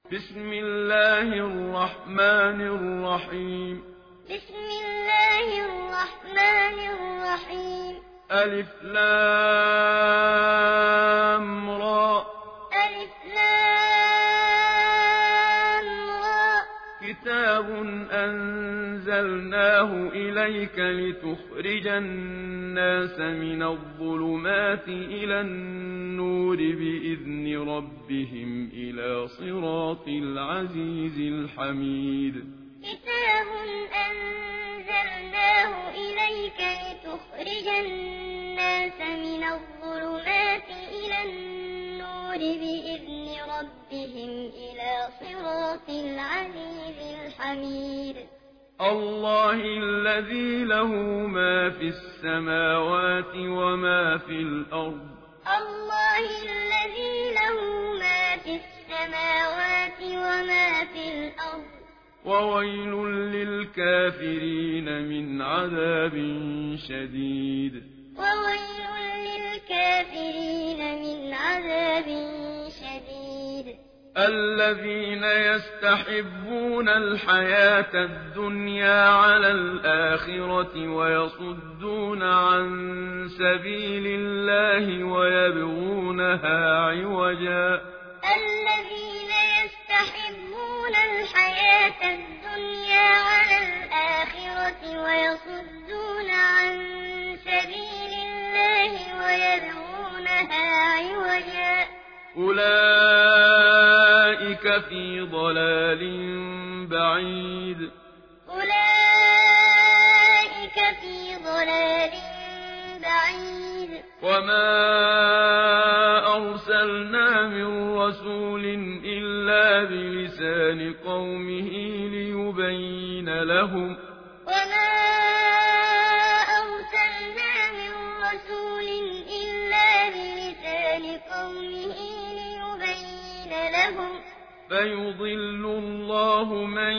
بسم الله الرحمن الرحيم. بسم الله الرحمن الرحيم. ألف لام را. ألف لام را. كتاب أنزلناه إليك لتخرج الناس من الظلمات إلى النور بإذن ربهم إلى صراط العزيز الحميد. كتاب أنزلناه إليك لتخرج الناس من الظلمات إلى النور بإذن ربهم إلى صراط العزيز الحميد. الله الذي له ما في السماوات وما في الأرض. الله الذي له ما في السماوات وما في الأرض. وويل للكافرين من عذاب شديد. وويل للكافرين من عذاب شديد. الذين يستحبون الحياة الدنيا على الآخرة ويصدون عن سبيل الله ويبغونها عوجا. الذين يستحبون الحياة الدنيا على الآخرة ويصدون عن سبيل الله ويبغونها عوجا. أولئك في ضلال بعيد. أولئك في ضلال بعيد. وما أرسلنا من رسول إلا بلسان قومه ليبين لهم. وما أرسلنا من رسول إلا بلسان قومه ليبين لهم. فيضل الله من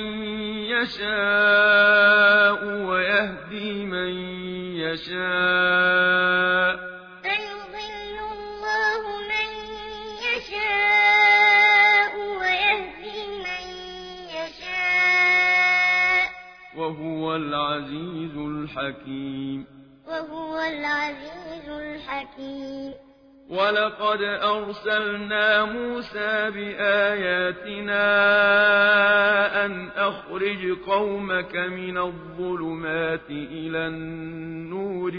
يشاء ويهدي من يشاء. فيضل الله من يشاء ويهدي من يشاء. وهو العزيز الحكيم. وهو العزيز الحكيم. ولقد أرسلنا موسى بآياتنا أن أخرج قومك من الظلمات إلى النور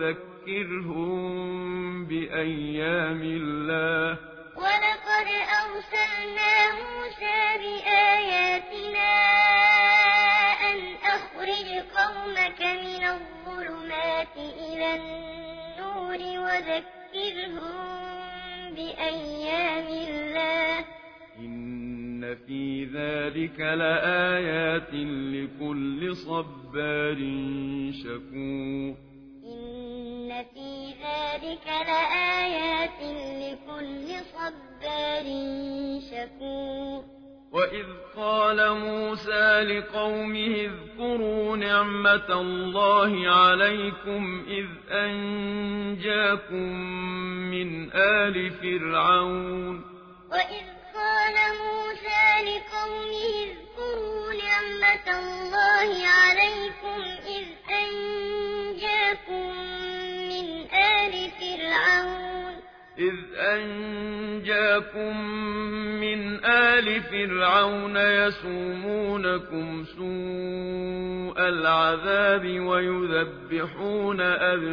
وذكرهم بأيام الله. ولقد أرسلنا موسى بآياتنا أن أخرج قومك من الظلمات إلى النور وذكرهم بأيام الله. إن في ذلك لآيات لكل صبار شكور. إن في ذلك لآيات لكل صبار شكور. وإذ قال موسى لقومه اذكروا نعمة الله عليكم إذ أنجاكم من آل فرعون. وإذ قال موسى لقومه اذكروا نعمة الله عليكم إذ أنجاكم من آل فرعون. إذ أنجاكم من آل فرعون يسومونكم سوء العذاب ويذبحون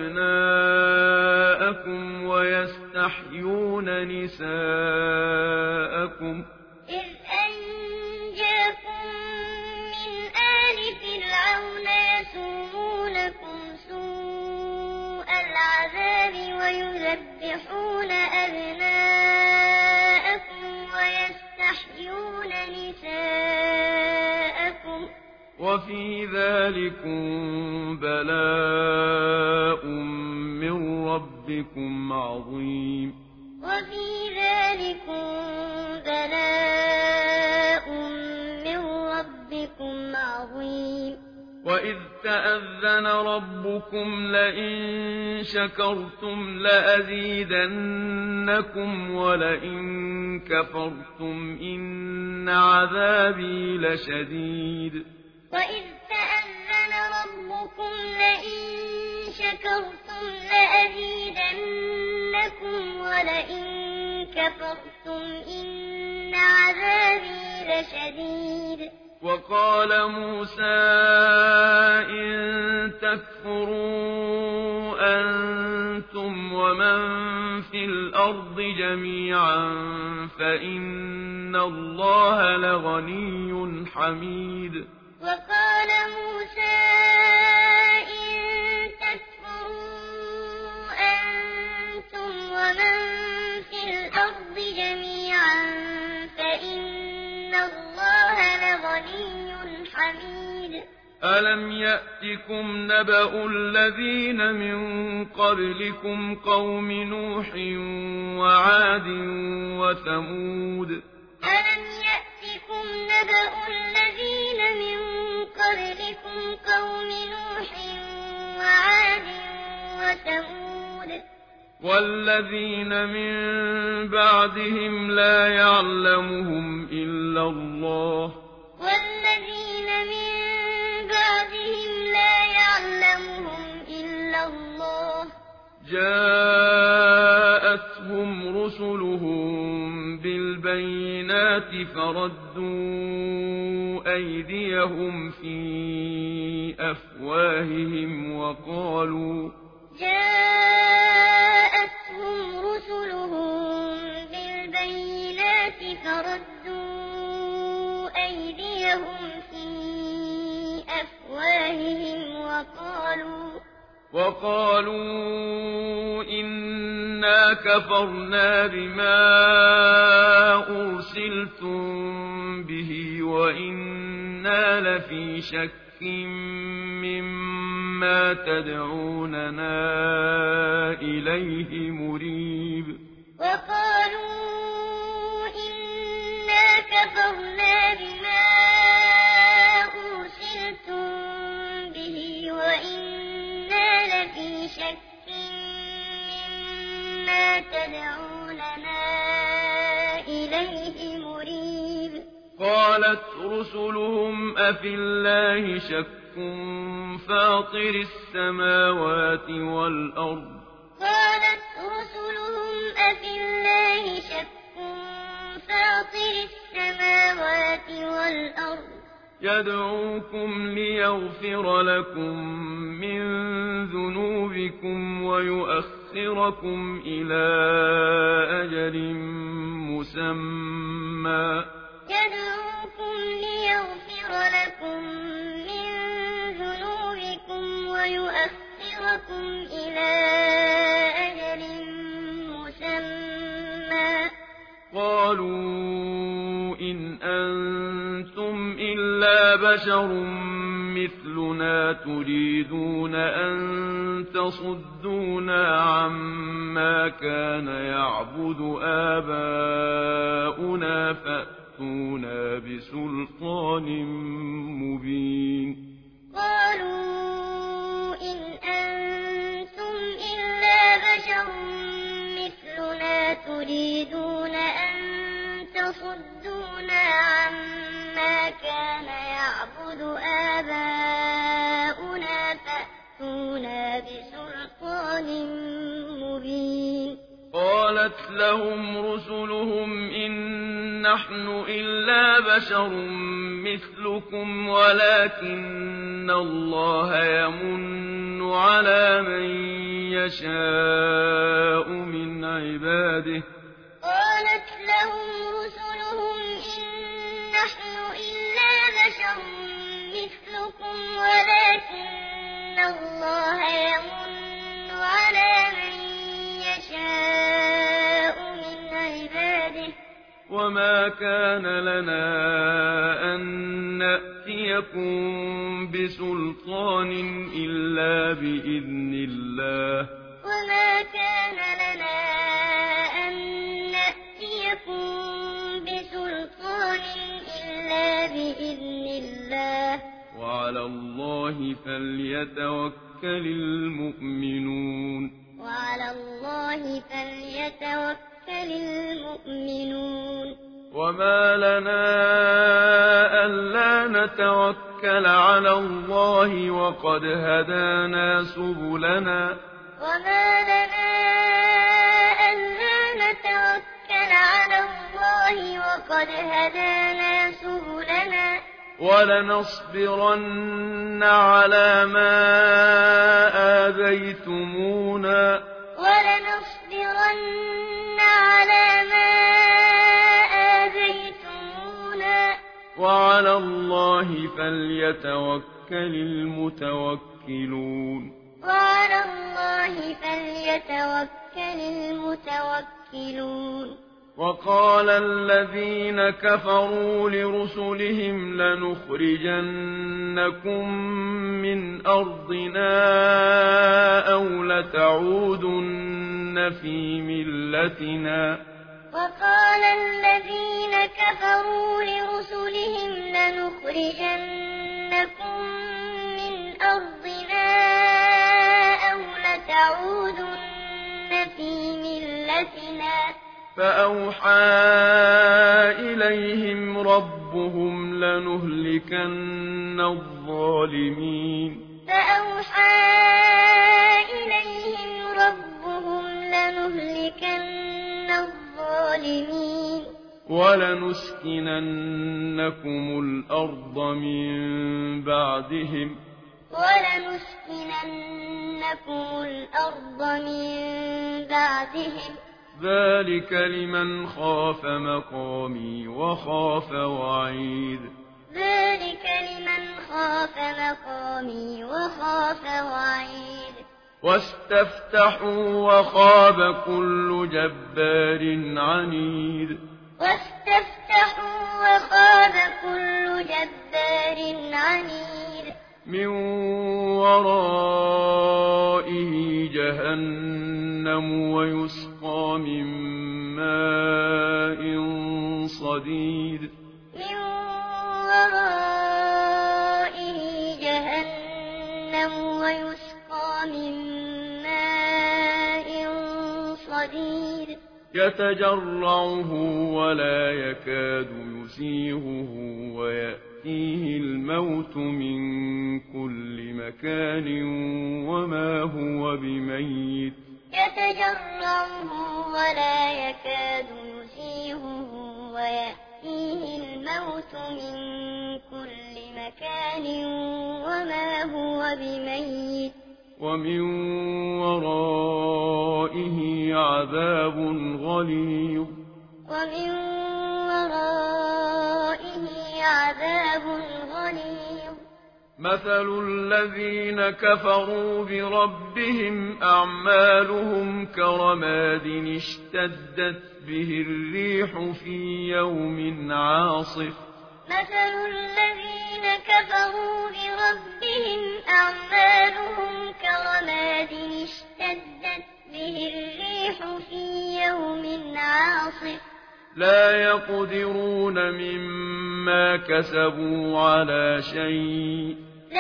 أبناءكم ويستحيون نساءكم. إذ أنجاكم من آل فرعون يسومونكم سوء العذاب ويذبحون أبناءكم ويستحيون نساءكم. وفي ذلكم بلاء من ربكم عظيم. وفي ذلكم بلاء من ربكم عظيم. وإذ تأذن ربكم لئن شكرتم لأزيدنكم ولئن كفرتم إن عذابي لشديد وإذ تأذن ربكم لئن شكرتم لأزيدنكم ولئن كفرتم إن عذابي لشديد وقال موسى إن تكفروا أنتم ومن في الأرض جميعا فإن الله لغني حميد وقال موسى إن تكفروا أنتم ومن في الأرض جميعا فإن الله لغني حميد ألم يأتكم نبأ الذين من قبلكم قوم نوح وعاد وثمود ألم يأتكم نبأ الذين من قبلكم قوم نوح وعاد وثمود والذين من بعدهم لا يعلمهم إلا الله والذين من بعدهم لا يعلمهم إلا الله جاءتهم رسلهم بالبينات فردوا أيديهم في أفواههم جاءتهم رسلهم بالبينات فردوا أيديهم في أفواههم وقالوا إنا كفرنا بما أرسلتم به وإنا لفي شك مما تدعوننا إليه مريب وقالوا إنا كفرنا بما أرسلتم به وإنا لفي شك مما تدعوننا إليه مريب قالت رسلهم أفي الله شك فاطر السماوات والأرض قالت رسلهم أفي الله شك فاطر السماوات والأرض يدعوكم ليغفر لكم من ذنوبكم ويؤخركم إلى أجل مسمى يدعوكم ليغفر لكم من ذنوبكم ويؤخركم إلى أجل مسمى قالوا إن أنتم إلا بشر مثلنا تريدون أن تصدونا عما كان يعبد آباؤنا فأتونا بسلطان مبين قالوا إن أنتم إلا بشر مثلنا تريدون أن تصدونا عما كان يعبد آباؤنا فأتونا بسلطان مبين قالت لهم رسلهم إن نحن إلا بشر مثلكم ولكن الله يمن على من يشاء من عباده قالت لهم رسلهم إن نحن إلا بشر مثلكم ولكن الله يمن على من يشاء من عباده وما كان لنا أن نأتيكم بسلطان إلا بإذن الله وما كان لنا أن نأتيكم بسلطان إلا بإذن الله وعلى الله فليتوكل المؤمنون وعلى الله فليتوكل المؤمنون وما لنا ألا نتوكل على الله وقد هدانا سبلنا وما لنا ألا نتوكل على الله وقد هدانا سبلنا ولنصبرن على ما آذيتمونا وعلى الله فليتوكل المتوكلون وعلى الله فليتوكل المتوكلون وقال الذين كفروا لرسلهم لنخرجنكم من أرضنا أو لتعودن في ملتنا وقال الذين كفروا لرسلهم لنخرجنكم من أرضنا أو لتعودن في ملتنا فأوحى إليهم ربهم لنهلكن الظالمين ولنسكننكم الأرض من بعدهم ذلك لمن خاف مقامي وخاف وعيد واستفتحوا وخاب كل جبار عنيد من ورائه جهنم ويسقى من ماء صديد يتجرعه ولا يكاد يسيغه ويأتيه الموت من كل مكان وما هو بميت ومن ورائه عذاب غليظ مثل الذين كفروا بربهم أعمالهم كرماد اشتدت به الريح في يوم عاصف لا يقدرون مما كسبوا على شيء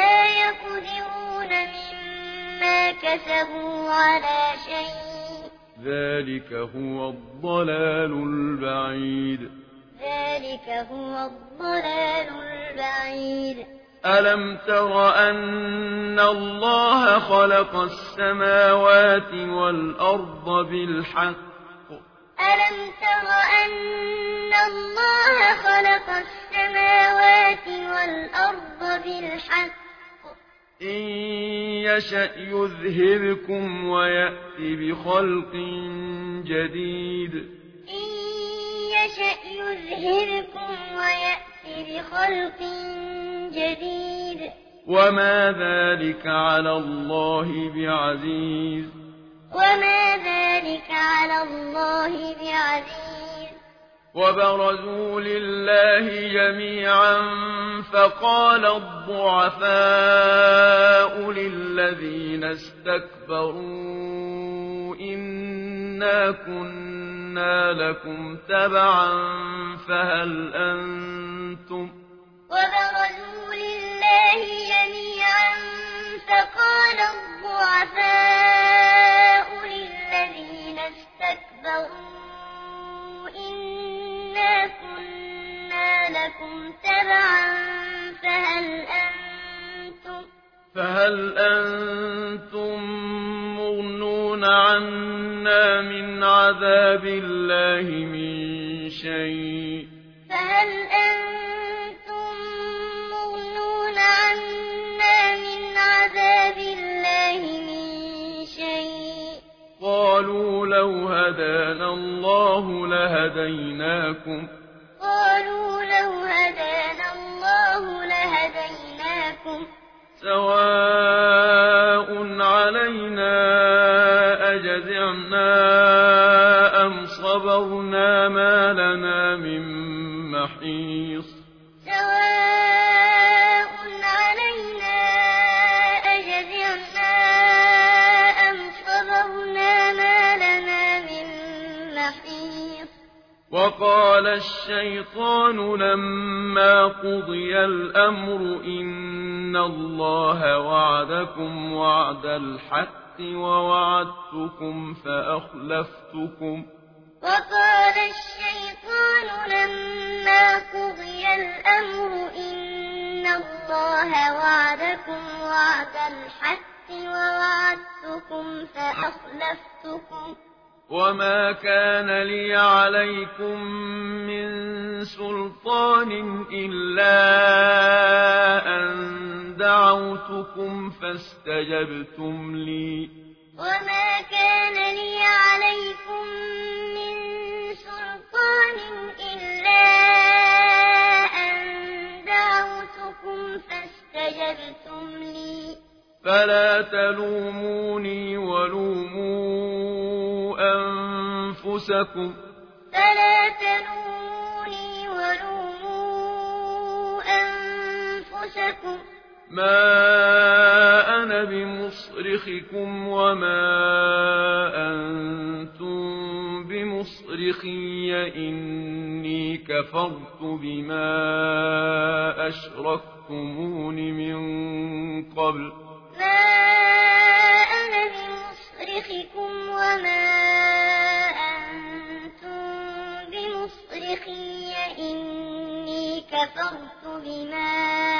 ذلك هو الضلال البعيد ألم تر أن الله خلق السماوات والأرض بالحق إن يشأ يذهبكم ويأت بخلق جديد وما ذلك على الله بعزيز وبرزوا لله جميعا فقال الضعفاء للذين استكبروا إنا كنا لكم تبعا فهل أنتم فهل أنتم مغنون عنا من عذاب الله من شيء فهل أنتم مغنون عنا من عذاب الله من شيء قالوا لو هدانا الله لهديناكم سواء علينا أجزعنا أم صبرنا ما لنا من محيص سواء علينا أجزعنا أم صبرنا ما لنا من محيص وقال الشيطان لما قضي الأمر إن الله وعدكم وعد الحق ووعدتكم فأخلفتكم وقال الشيطان لما قضي الأمر إن الله وعدكم وعد الحق ووعدتكم فأخلفتكم وما كان لي عليكم من سلطان إلا أن دعوتكم فاستجبتم لي وما كان لي عليكم من سلطان إلا أن دعوتكم فاستجبتم لي فلا تلوموني ولوموا أنفسكم ما أنا بمصرخكم وما أنتم بمصرخي إني كفرت بما أشركتمون من قبل ما أنا بمصرخكم وما أنتم بمصرخي إني كفرت بما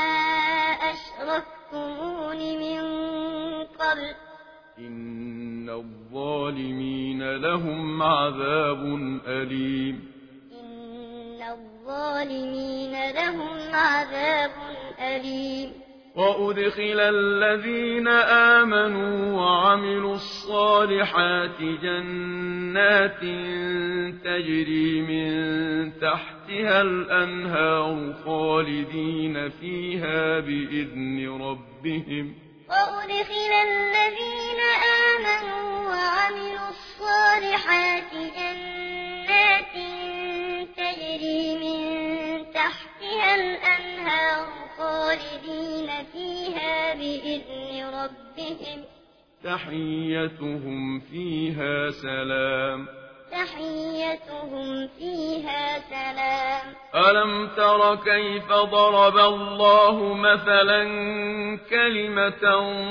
أشركتمون من قبل إن الظالمين لهم عذاب أليم إن الظالمين لهم عذاب أليم وأدخل الذين آمنوا وعملوا الصالحات جنات تجري من تحتها الأنهار خالدين فيها بإذن ربهم وأدخل الذين آمنوا وعملوا الصالحات جنات تجري من تحتها الأنهار خالدين فيها بإذن ربهم تحيتهم فيها سلام تحيتهم فيها سلام ألم تر كيف ضرب الله مثلا كلمة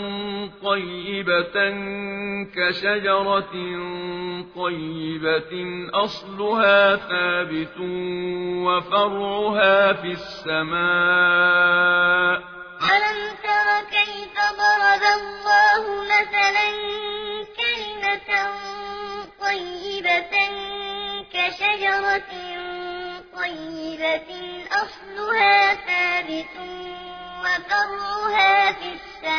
طيبة كشجرة طيبة أصلها ثابت وفرعها في السماء ألم تر كيف ضرب الله مثلا كلمة طيبة كشجرة طيبة أصلها ثابت وفرعها في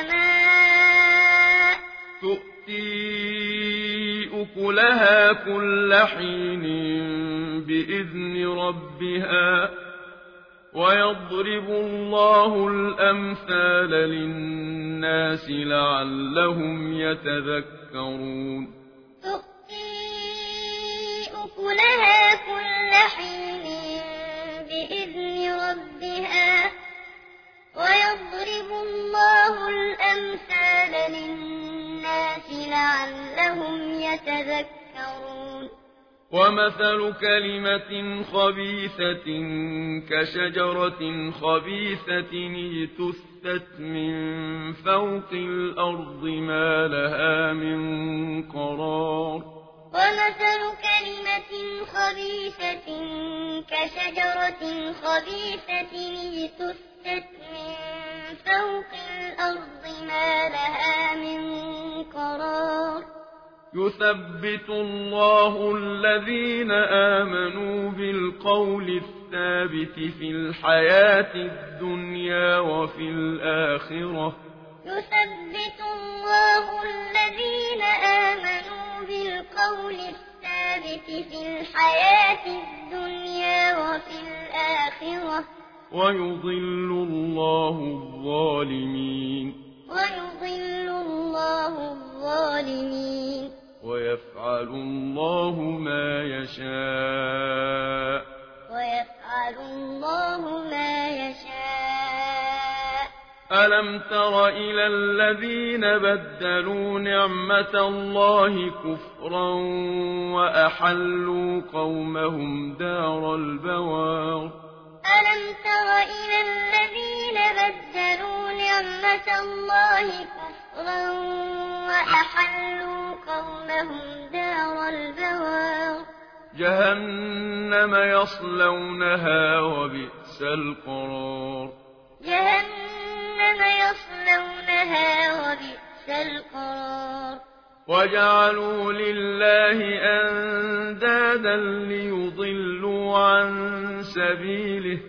السماء تؤتي أكلها كل حين بإذن ربها ويضرب الله الأمثال للناس لعلهم يتذكرون أكلها كل حين بإذن ربها ويضرب الله الأمثال للناس لعلهم يتذكرون ومثل كلمة خبيثة كشجرة خبيثة اجتثت من فوق الأرض ما لها من قرار ومثل كلمة خبيثة كشجرة خبيثة اجتثت من فوق الأرض ما يثبت الله الذين آمنوا بالقول الثابت في الحياة الدنيا وفي الآخرة يثبت الله الذين آمنوا بالقول الثابت في الحياة الدنيا وفي الآخرة ويضل الله الظالمين ويفعل الله ما يشاء ألم تر إلى الذين بدلوا نعمة الله كفرا وأحلوا قومهم دار البوار ألم تر إلى الذين بدلوا نعمة الله كفرا وأحلوا قومهم دار البوار جهنم يصلونها وبئس القرار وجعلوا لله أندادا ليضلوا عن سبيله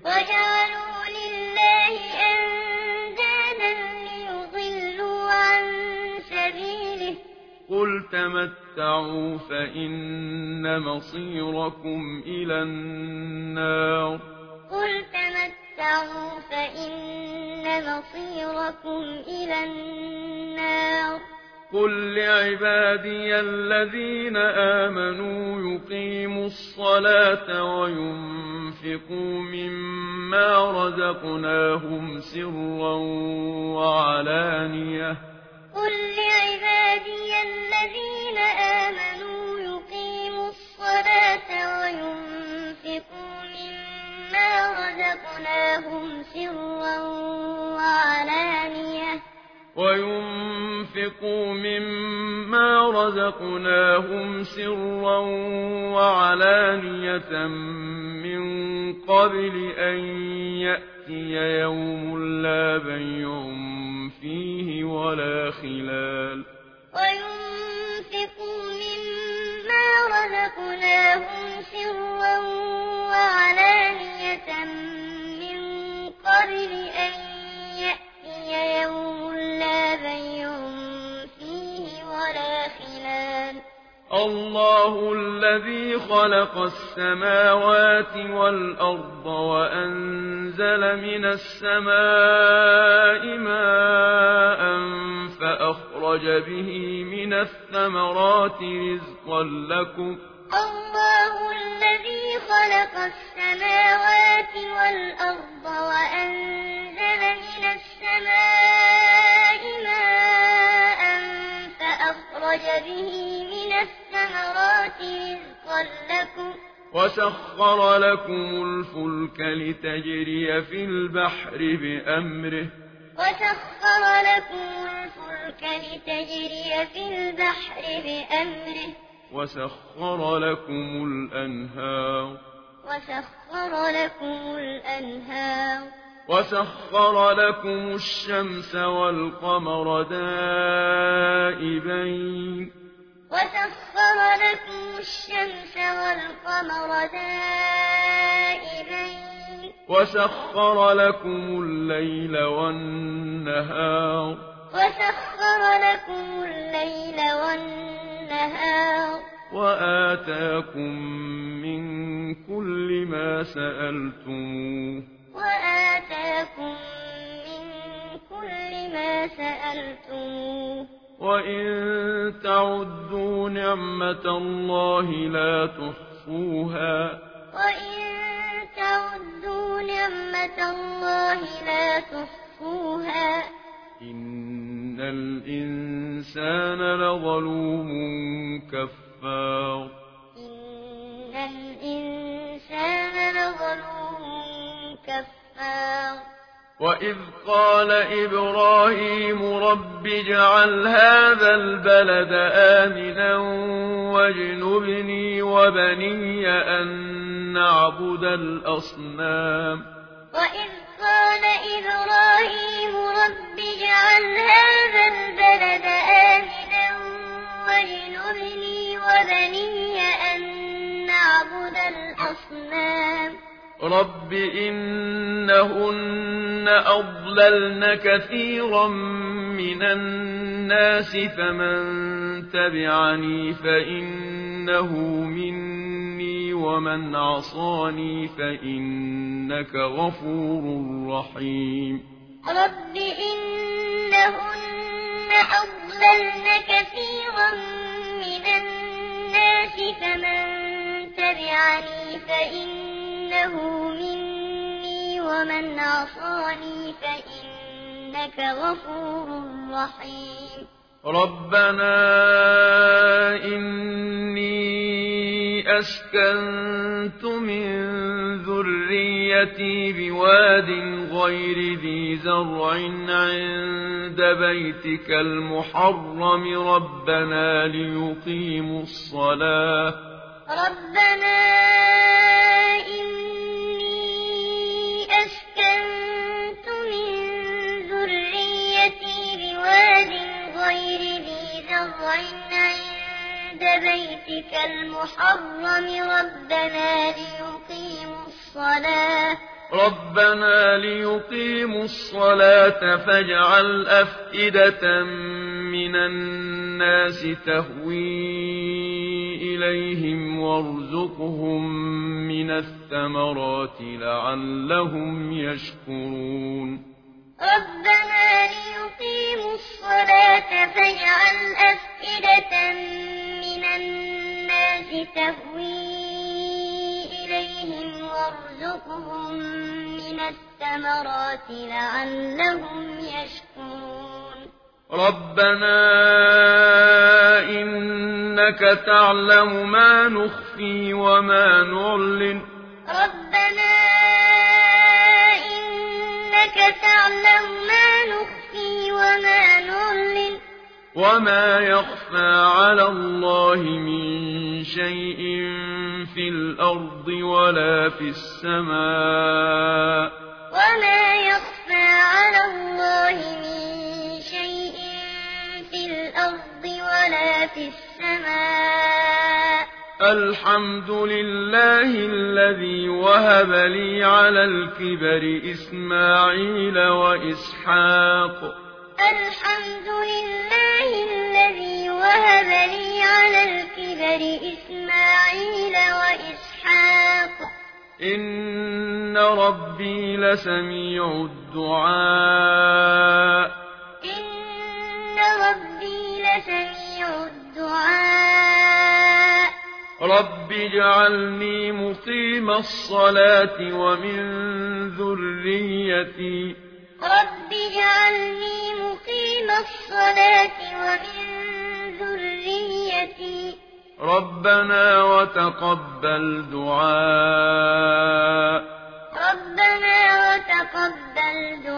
قل تمتعوا فإن مصيركم إلى النار قل لعبادي الذين آمنوا يقيموا الصلاة وينفقوا مما رزقناهم سرا وعلانية من قبل أن يأتي يوم لا بيع فيه ولا خلال الله الذي خلق السماوات والأرض وأنزل من السماء ماء فأخرج به من الثمرات رزقا لكم الله الذي خلق السماوات والأرض وأنزل من السماء ماء فأخرج به من الثمرات رزقا لكم وسخر لكم الفلك لتجري في البحر بأمره وسخر لكم الأنهار وسخر لكم الشمس والقمر دائبين وسخر لكم الليل والنهار وآتاكم من كل ما سألتموه وإن تعدوا نعمة الله لا تحصوها إن الإنسان لظلوم كفار وإذ قال إبراهيم رب اجعل هذا البلد آمنا واجنبني وبني أن نعبد الأصنام وإذ قال إبراهيم رب اجعل هذا البلد آمنا واجنبني الأصنام رب إنهن أضللن كثيرا من الناس فمن تبعني فإنه مني ومن عصاني فإنك غفور رحيم رب إنهن أضللن كثيرا من الناس فمن تبعني فإنه مني ومن عصاني فإنك غفور رحيم ربنا إني أسكنت من ذريتي بواد غير ذي زرع عند بيتك المحرم ربنا ليقيموا الصلاة إني أسكنت من ذريتي بواد غير ذي زرع عند بيتك المحرم ربنا ليقيموا الصلاة فاجعل أفئدة من الناس تهوي إليهم وارزقهم من الثمرات لعلهم يشكرون ربنا ليقيموا الصلاة فاجعل أفئدة من الناس تهوي إليهم وارزقهم من الثمرات لعلهم يشكرون ربنا إنك تعلم ما نخفي وما نعلن ربنا إنك تعلم ما نخفي وما نعلن وما يخفى على الله من شيء في الأرض ولا في السماء وما يخفى على الله من شيء في الأرض ولا في السماء الحمد لله الذي وهب لي على الكبر إسماعيل وإسحاق الحمد لله الذي وهب لي على الكبر إسماعيل وإسحاق إن ربي لسميع الدعاء إن ربي لسميع الدعاء رب اجعلني مقيم الصلاة ومن ذريتي رب اجعلني مقيم الصلاة ومن ذريتي ربنا وتقبل دعاء ربنا وتقبل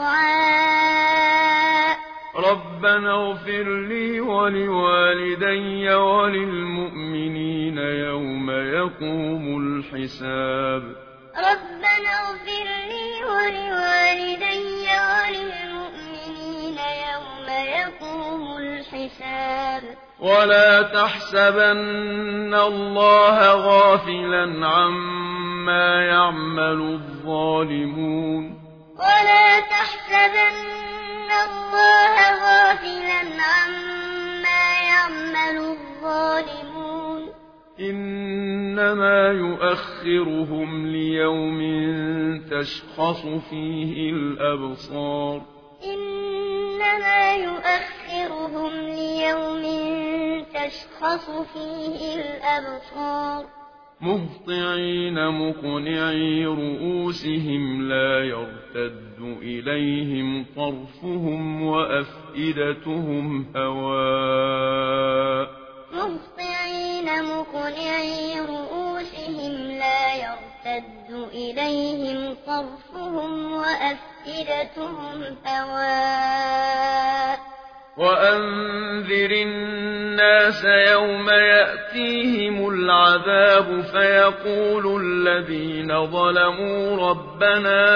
دعاء ربنا اغفر لي ولوالدي وللمؤمنين يوم يقوم الحساب ربنا اغفر لي ولوالدي وللمؤمنين يوم يقوم الحساب ولا تحسبن الله غافلا عما يعمل الظالمون ولا تحسبن الله غافلا عما يعمل الظالمون إنما يؤخرهم ليوم تشخص فيه الأبصار إنما يؤخرهم ليوم تشخص فيه الأبصار مهطعين مقنعي رؤوسهم لا يرتد إليهم طرفهم وأفئدتهم هواء مهطعين مقنعي رؤوسهم لا يرتد إليهم طرفهم وأفئدتهم هواء وأنذر الناس يوم يأتيهم العذاب فيقول الذين ظلموا ربنا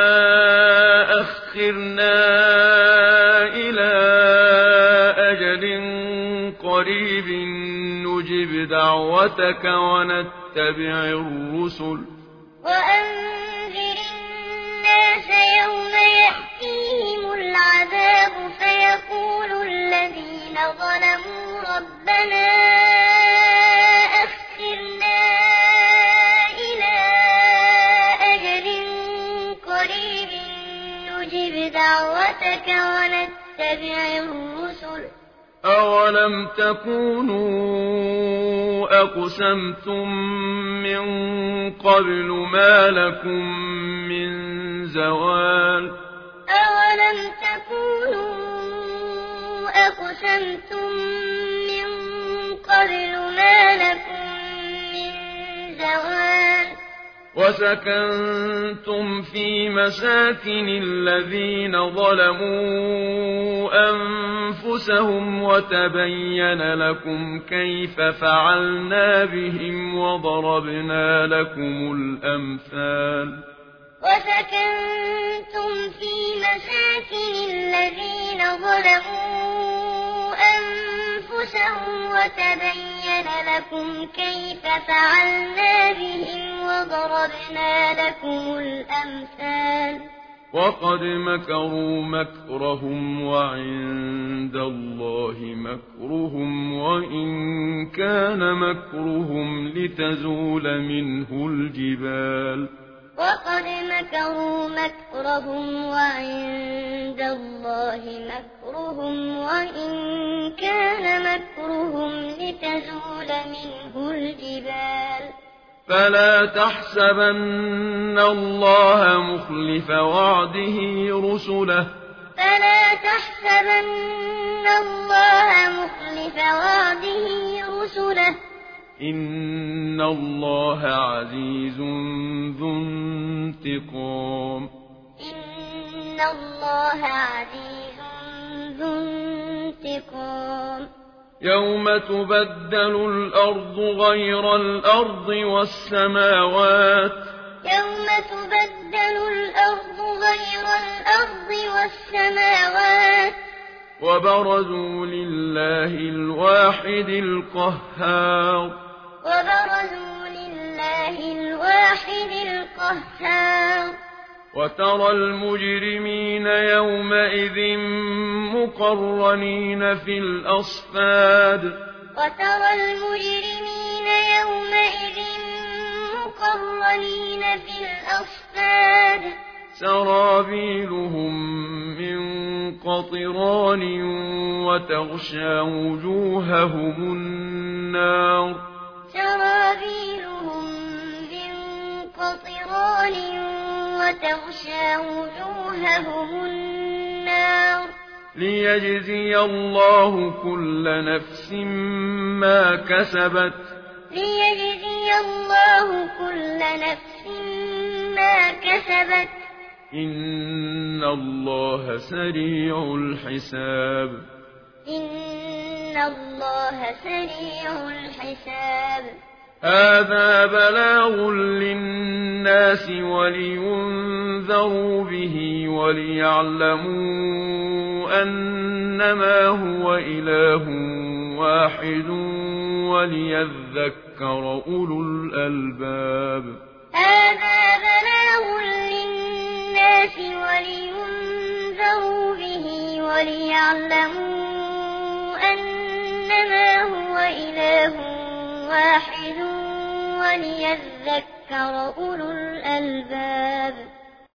أخرنا إلى أجل قريب نجب دعوتك ونتبع الرسل ظلموا ربنا أخرنا إلى أجل قريب نجب دعوتك ونتبع الرسل أولم تكونوا أقسمتم من قبل ما لكم من زوال أولم تكونوا أقسمتم من قبل ما لكم من زوال وسكنتم في مساكن الذين ظلموا أنفسهم وتبين لكم كيف فعلنا بهم وضربنا لكم الأمثال وسكنتم في مساكن الذين ظلموا أنفسهم وتبين لكم كيف فعلنا بهم وضربنا لكم الأمثال وقد مكروا مكرهم وعند الله مكرهم وإن كان مكرهم لتزول منه الجبال وقد مكروا مكرهم وعند الله مكرهم وإن كان مكرهم لتزول منه الجبال فلا تحسبن الله مخلف وعده رسله فلا تحسبن الله مخلف وعده رسله إن الله عزيز ذو انتقام إن الله عزيز ذو انتقام يوم تبدل الأرض غير الأرض والسماوات يوم تبدل الأرض غير الأرض والسماوات وبرزوا لله الواحد القهار وبرزوا لله الواحد القهار وترى المجرمين يومئذ مقرنين في الأصفاد وترى المجرمين يومئذ مقرنين في الأصفاد سرابيلهم من قطران وتغشى وجوههم النار سرابيلهم من قطران وتغشى وجوههم النار ليجزي الله كل نفس ما كسبت ليجزي الله كل نفس ما كسبت إن الله سريع الحساب إن الله سريع الحساب هذا بلاغ للناس ولينذروا به وليعلموا أنما هو إله واحد وليذكر أولو الألباب هذا بلاغ للناس ولينذروا به وليعلموا أنما هو إله واحد وليذكر أولو الألباب